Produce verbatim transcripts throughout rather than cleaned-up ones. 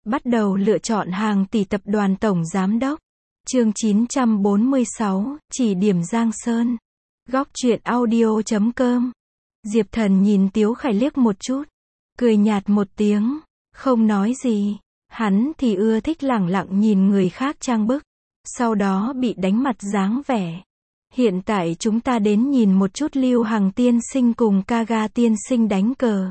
Bắt đầu lựa chọn hàng tỷ tập đoàn tổng giám đốc. Chương chín trăm bốn mươi sáu, chỉ điểm Giang Sơn. Góc truyện audio chấm com. Diệp Thần nhìn Tiếu Khải liếc một chút, cười nhạt một tiếng, không nói gì. Hắn thì ưa thích lẳng lặng nhìn người khác trang bức, sau đó bị đánh mặt dáng vẻ. Hiện tại chúng ta đến nhìn một chút Lưu Hằng tiên sinh cùng Kaga tiên sinh đánh cờ.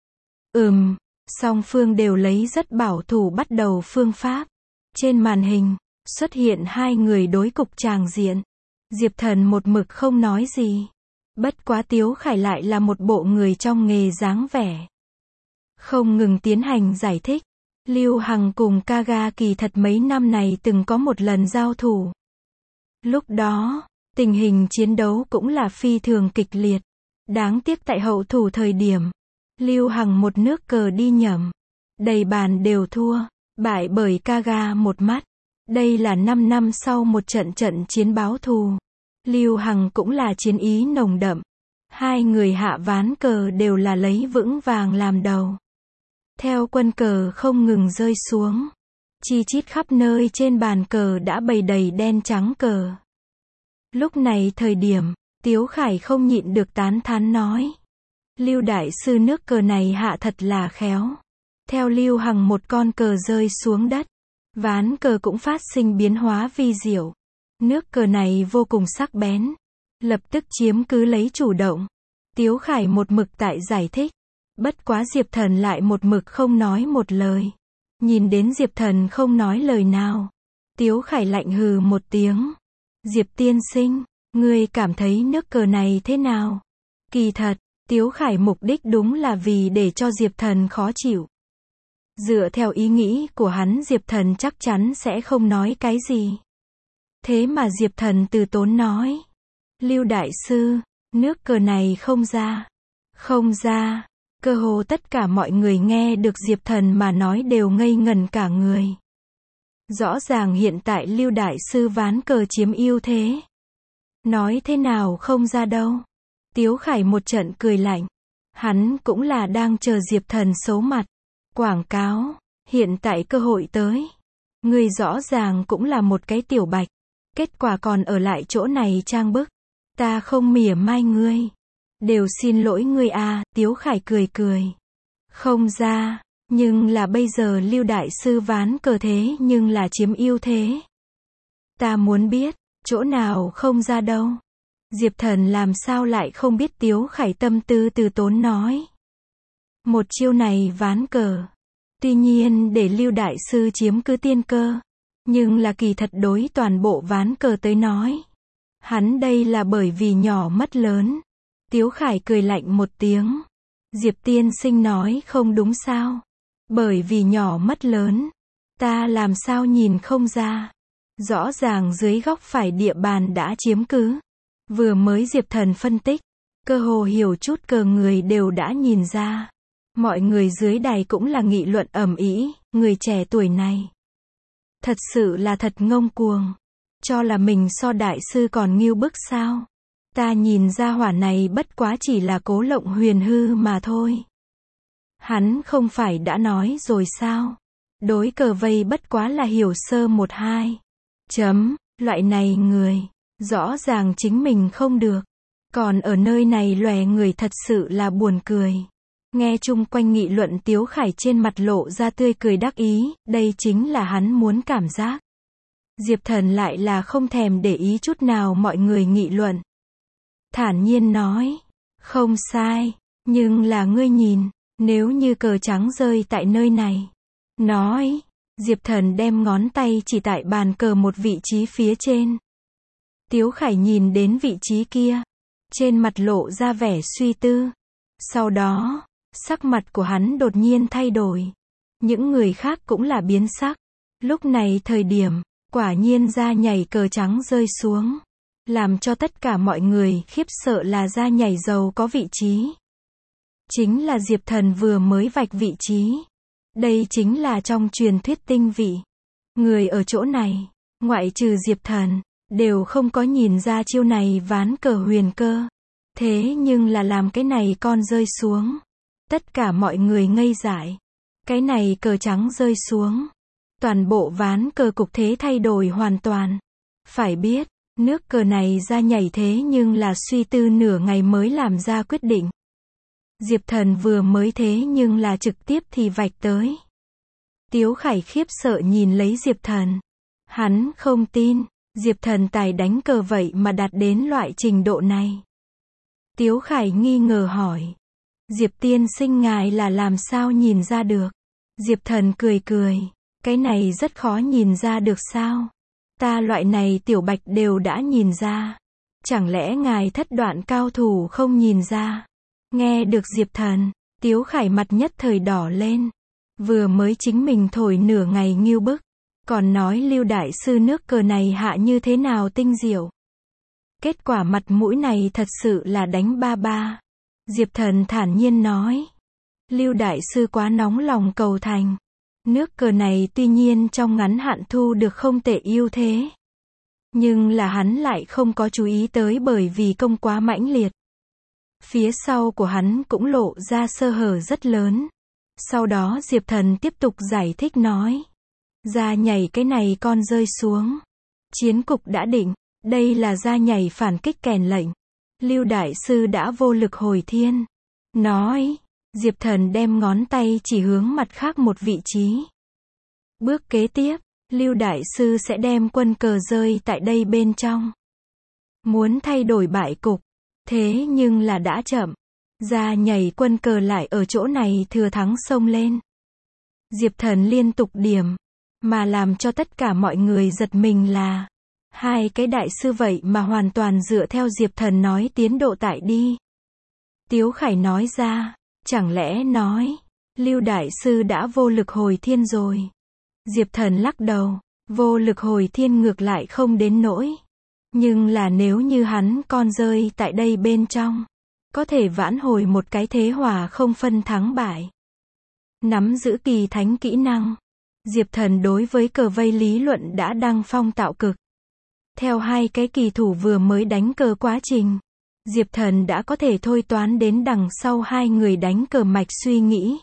Ừm, song phương đều lấy rất bảo thủ bắt đầu phương pháp. Trên màn hình, xuất hiện hai người đối cục tràng diện. Diệp Thần một mực không nói gì. Bất quá Tiếu Khải lại là một bộ người trong nghề dáng vẻ. Không ngừng tiến hành giải thích. Lưu Hằng cùng Kaga kỳ thật mấy năm này từng có một lần giao thủ. Lúc đó, tình hình chiến đấu cũng là phi thường kịch liệt. Đáng tiếc tại hậu thủ thời điểm, Lưu Hằng một nước cờ đi nhầm. Đầy bàn đều thua, bại bởi Kaga một mắt. Đây là năm năm sau một trận trận chiến báo thù. Lưu Hằng cũng là chiến ý nồng đậm. Hai người hạ ván cờ đều là lấy vững vàng làm đầu. Theo quân cờ không ngừng rơi xuống, chi chít khắp nơi trên bàn cờ đã bày đầy đen trắng cờ. Lúc này thời điểm, Tiếu Khải không nhịn được tán thán nói. Lưu đại sư nước cờ này hạ thật là khéo. Theo Lưu Hằng một con cờ rơi xuống đất, ván cờ cũng phát sinh biến hóa vi diệu. Nước cờ này vô cùng sắc bén, lập tức chiếm cứ lấy chủ động. Tiếu Khải một mực tại giải thích. Bất quá Diệp Thần lại một mực không nói một lời. Nhìn đến Diệp Thần không nói lời nào, Tiếu Khải lạnh hừ một tiếng. Diệp tiên sinh, ngươi cảm thấy nước cờ này thế nào? Kỳ thật, Tiếu Khải mục đích đúng là vì để cho Diệp Thần khó chịu. Dựa theo ý nghĩ của hắn, Diệp Thần chắc chắn sẽ không nói cái gì. Thế mà Diệp Thần từ tốn nói. Lưu đại sư, nước cờ này không ra. Không ra. Cơ hồ tất cả mọi người nghe được Diệp Thần mà nói đều ngây ngẩn cả người. Rõ ràng hiện tại Lưu đại sư ván cờ chiếm ưu thế. Nói thế nào không ra đâu. Tiếu Khải một trận cười lạnh. Hắn cũng là đang chờ Diệp Thần xấu mặt. Quảng cáo, hiện tại cơ hội tới. Ngươi rõ ràng cũng là một cái tiểu bạch. Kết quả còn ở lại chỗ này trang bức. Ta không mỉa mai ngươi. Đều xin lỗi ngươi à, Tiếu Khải cười cười. Không ra, nhưng là bây giờ Lưu đại sư ván cờ thế nhưng là chiếm ưu thế. Ta muốn biết, chỗ nào không ra đâu. Diệp Thần làm sao lại không biết Tiếu Khải tâm tư từ tốn nói. Một chiêu này ván cờ. Tuy nhiên để Lưu đại sư chiếm cứ tiên cơ. Nhưng là kỳ thật đối toàn bộ ván cờ tới nói. Hắn đây là bởi vì nhỏ mất lớn. Tiếu Khải cười lạnh một tiếng. Diệp tiên sinh nói không đúng sao? Bởi vì nhỏ mất lớn. Ta làm sao nhìn không ra? Rõ ràng dưới góc phải địa bàn đã chiếm cứ. Vừa mới Diệp Thần phân tích, cơ hồ hiểu chút cờ người đều đã nhìn ra. Mọi người dưới đài cũng là nghị luận ầm ĩ, người trẻ tuổi này. Thật sự là thật ngông cuồng. Cho là mình so đại sư còn nghiêu bức sao? Ta nhìn ra hỏa này bất quá chỉ là cố lộng huyền hư mà thôi. Hắn không phải đã nói rồi sao? Đối cờ vây bất quá là hiểu sơ một hai. Chấm, loại này người, rõ ràng chính mình không được. Còn ở nơi này lòe người thật sự là buồn cười. Nghe chung quanh nghị luận, Tiếu Khải trên mặt lộ ra tươi cười đắc ý, đây chính là hắn muốn cảm giác. Diệp Thần lại là không thèm để ý chút nào mọi người nghị luận. Thản nhiên nói, không sai, nhưng là ngươi nhìn, nếu như cờ trắng rơi tại nơi này. Nói, Diệp Thần đem ngón tay chỉ tại bàn cờ một vị trí phía trên. Tiếu Khải nhìn đến vị trí kia, trên mặt lộ ra vẻ suy tư. Sau đó, sắc mặt của hắn đột nhiên thay đổi. Những người khác cũng là biến sắc. Lúc này thời điểm, quả nhiên ra nhảy cờ trắng rơi xuống. Làm cho tất cả mọi người khiếp sợ là ra nhảy dầu có vị trí. Chính là Diệp Thần vừa mới vạch vị trí. Đây chính là trong truyền thuyết tinh vị. Người ở chỗ này, ngoại trừ Diệp Thần, đều không có nhìn ra chiêu này ván cờ huyền cơ. Thế nhưng là làm cái này con rơi xuống. Tất cả mọi người ngây dại. Cái này cờ trắng rơi xuống. Toàn bộ ván cờ cục thế thay đổi hoàn toàn. Phải biết, nước cờ này ra nhảy thế nhưng là suy tư nửa ngày mới làm ra quyết định. Diệp Thần vừa mới thế nhưng là trực tiếp thì vạch tới. Tiếu Khải khiếp sợ nhìn lấy Diệp Thần. Hắn không tin, Diệp Thần tài đánh cờ vậy mà đạt đến loại trình độ này. Tiếu Khải nghi ngờ hỏi. Diệp tiên sinh ngài là làm sao nhìn ra được? Diệp Thần cười cười. Cái này rất khó nhìn ra được sao? Ta loại này tiểu bạch đều đã nhìn ra. Chẳng lẽ ngài thất đoạn cao thủ không nhìn ra? Nghe được Diệp Thần, Tiếu Khải mặt nhất thời đỏ lên. Vừa mới chính mình thổi nửa ngày ngưu bức. Còn nói Lưu đại sư nước cờ này hạ như thế nào tinh diệu. Kết quả mặt mũi này thật sự là đánh ba ba. Diệp Thần thản nhiên nói. Lưu đại sư quá nóng lòng cầu thành. Nước cờ này tuy nhiên trong ngắn hạn thu được không tệ ưu thế. Nhưng là hắn lại không có chú ý tới bởi vì công quá mãnh liệt. Phía sau của hắn cũng lộ ra sơ hở rất lớn. Sau đó Diệp Thần tiếp tục giải thích nói. Ra nhảy cái này con rơi xuống. Chiến cục đã định. Đây là ra nhảy phản kích kèn lệnh. Lưu đại sư đã vô lực hồi thiên. Nói. Diệp Thần đem ngón tay chỉ hướng mặt khác một vị trí. Bước kế tiếp, Lưu đại sư sẽ đem quân cờ rơi tại đây bên trong. Muốn thay đổi bại cục. Thế nhưng là đã chậm. Ra nhảy quân cờ lại ở chỗ này thừa thắng xông lên. Diệp Thần liên tục điểm. Mà làm cho tất cả mọi người giật mình là. Hai cái đại sư vậy mà hoàn toàn dựa theo Diệp Thần nói tiến độ tại đi. Tiếu Khải nói ra. Chẳng lẽ nói. Lưu đại sư đã vô lực hồi thiên rồi. Diệp Thần lắc đầu. Vô lực hồi thiên ngược lại không đến nỗi. Nhưng là nếu như hắn con rơi tại đây bên trong. Có thể vãn hồi một cái thế hòa không phân thắng bại. Nắm giữ kỳ thánh kỹ năng. Diệp Thần đối với cờ vây lý luận đã đăng phong tạo cực. Theo hai cái kỳ thủ vừa mới đánh cờ quá trình. Diệp Thần đã có thể thôi toán đến đằng sau hai người đánh cờ mạch suy nghĩ.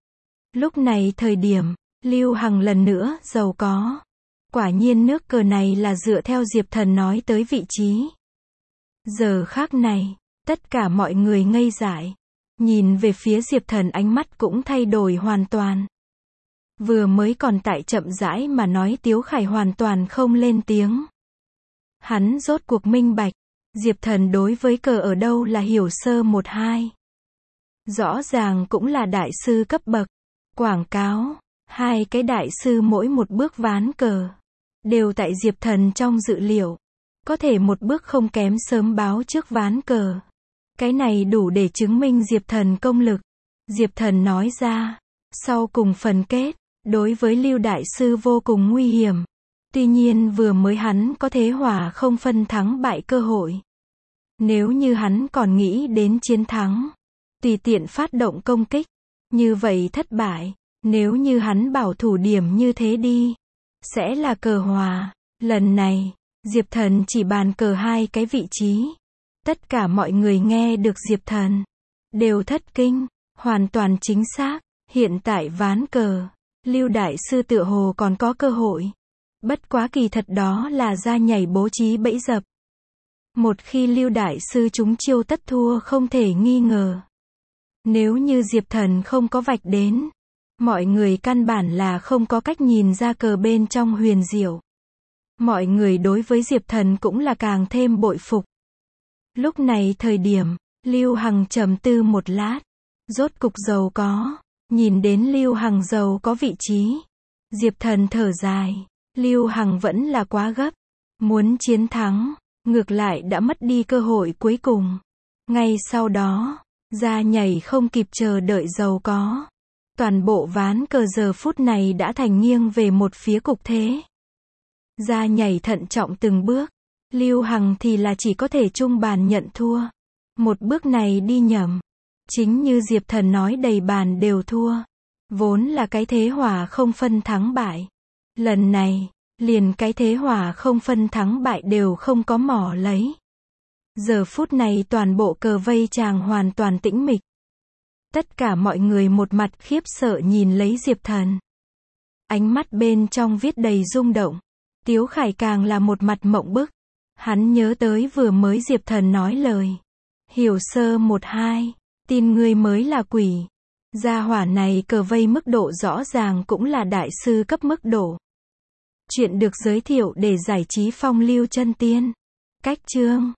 Lúc này thời điểm, Lưu Hằng lần nữa giàu có. Quả nhiên nước cờ này là dựa theo Diệp Thần nói tới vị trí. Giờ khác này, tất cả mọi người ngây dại. Nhìn về phía Diệp Thần ánh mắt cũng thay đổi hoàn toàn. Vừa mới còn tại chậm rãi mà nói Tiếu Khải hoàn toàn không lên tiếng. Hắn rốt cuộc minh bạch. Diệp Thần đối với cờ ở đâu là hiểu sơ một hai. Rõ ràng cũng là đại sư cấp bậc. Quảng cáo. Hai cái đại sư mỗi một bước ván cờ. Đều tại Diệp Thần trong dự liệu. Có thể một bước không kém sớm báo trước ván cờ. Cái này đủ để chứng minh Diệp Thần công lực. Diệp Thần nói ra. Sau cùng phần kết. Đối với Lưu đại sư vô cùng nguy hiểm. Tuy nhiên vừa mới hắn có thế hòa không phân thắng bại cơ hội. Nếu như hắn còn nghĩ đến chiến thắng. Tùy tiện phát động công kích. Như vậy thất bại. Nếu như hắn bảo thủ điểm như thế đi. Sẽ là cờ hòa. Lần này, Diệp Thần chỉ bàn cờ hai cái vị trí. Tất cả mọi người nghe được Diệp Thần. Đều thất kinh. Hoàn toàn chính xác. Hiện tại ván cờ. Lưu đại sư tựa hồ còn có cơ hội. Bất quá kỳ thật đó là ra nhảy bố trí bẫy dập. Một khi Lưu đại sư chúng chiêu tất thua không thể nghi ngờ. Nếu như Diệp Thần không có vạch đến. Mọi người căn bản là không có cách nhìn ra cờ bên trong huyền diệu. Mọi người đối với Diệp Thần cũng là càng thêm bội phục. Lúc này thời điểm, Lưu Hằng trầm tư một lát. Rốt cục giàu có. Nhìn đến Lưu Hằng giàu có vị trí. Diệp Thần thở dài. Lưu Hằng vẫn là quá gấp. Muốn chiến thắng. Ngược lại đã mất đi cơ hội cuối cùng. Ngay sau đó, ra nhảy không kịp chờ đợi giàu có. Toàn bộ ván cờ giờ phút này đã thành nghiêng về một phía cục thế. Ra nhảy thận trọng từng bước. Lưu Hằng thì là chỉ có thể chung bàn nhận thua. Một bước này đi nhầm. Chính như Diệp Thần nói đầy bàn đều thua. Vốn là cái thế hòa không phân thắng bại. Lần này, liền cái thế hòa không phân thắng bại đều không có mỏ lấy. Giờ phút này toàn bộ cờ vây chàng hoàn toàn tĩnh mịch. Tất cả mọi người một mặt khiếp sợ nhìn lấy Diệp Thần. Ánh mắt bên trong viết đầy rung động. Tiếu Khải càng là một mặt mộng bức. Hắn nhớ tới vừa mới Diệp Thần nói lời. Hiểu sơ một hai, tin ngươi mới là quỷ. Gia hỏa này cờ vây mức độ rõ ràng cũng là đại sư cấp mức độ. Chuyện được giới thiệu để giải trí phong lưu chân tiên. Cách chương